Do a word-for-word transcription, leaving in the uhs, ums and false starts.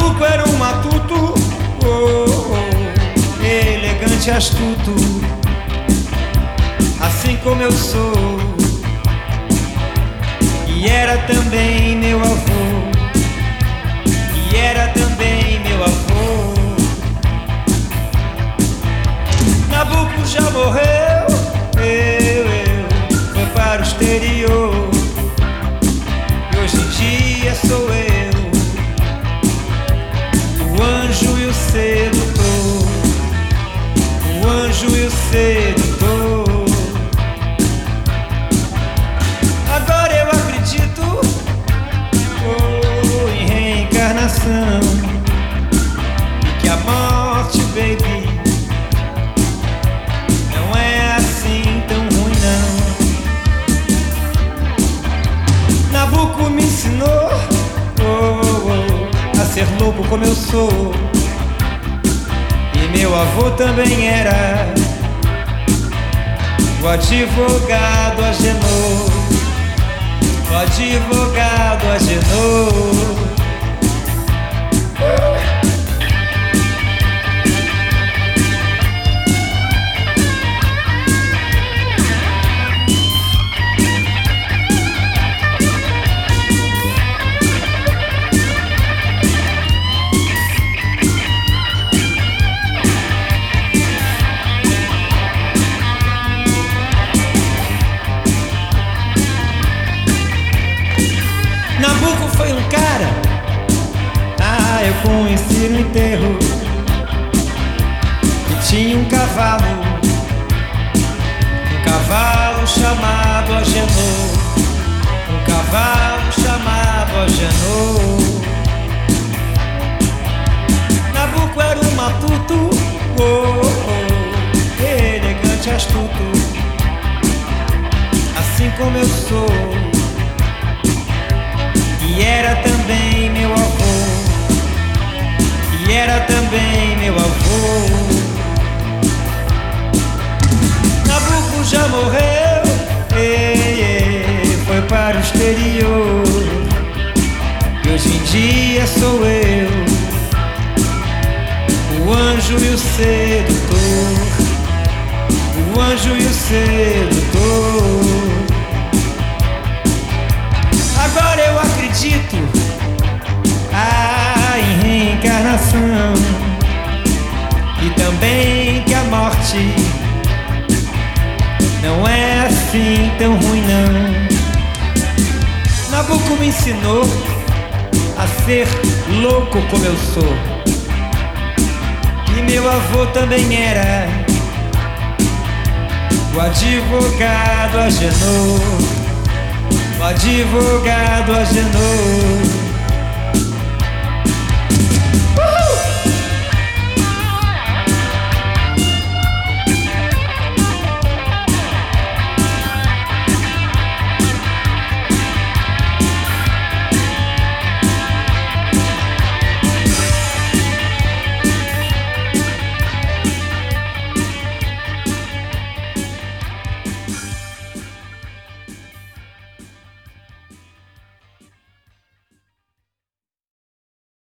Nabuco era um matuto, oh, oh, elegante e astuto, assim como eu sou. E era também meu avô, e era também meu avô. Nabuco já morreu, eu, eu, foi para o exterior. E hoje em dia sou eu, o anjo e o sedutor, o anjo e o sedutor. Agora eu acredito, oh, em reencarnação, e que a morte, baby, não é assim tão ruim não. Nabuco me ensinou, oh, oh, a ser louco como eu sou. E meu avô também era o advogado Agenor, o advogado Agenor. Nabuco foi um cara, ah, eu conheci no enterro, que tinha um cavalo, um cavalo chamado Agenor, um cavalo chamado Agenor. Nabuco era um matuto, oh, oh, elegante e astuto, assim como eu sou. E era também meu avô, e era também meu avô. Nabuco já morreu, ei, ei, foi para o exterior. E hoje em dia sou eu, o anjo e o sedutor, o anjo e o sedutor. Agora eu acredito, ah, em reencarnação, e também que a morte não é assim tão ruim não. Nabuco me ensinou a ser louco como eu sou. E meu avô também era o advogado Agenor, o advogado Agenor.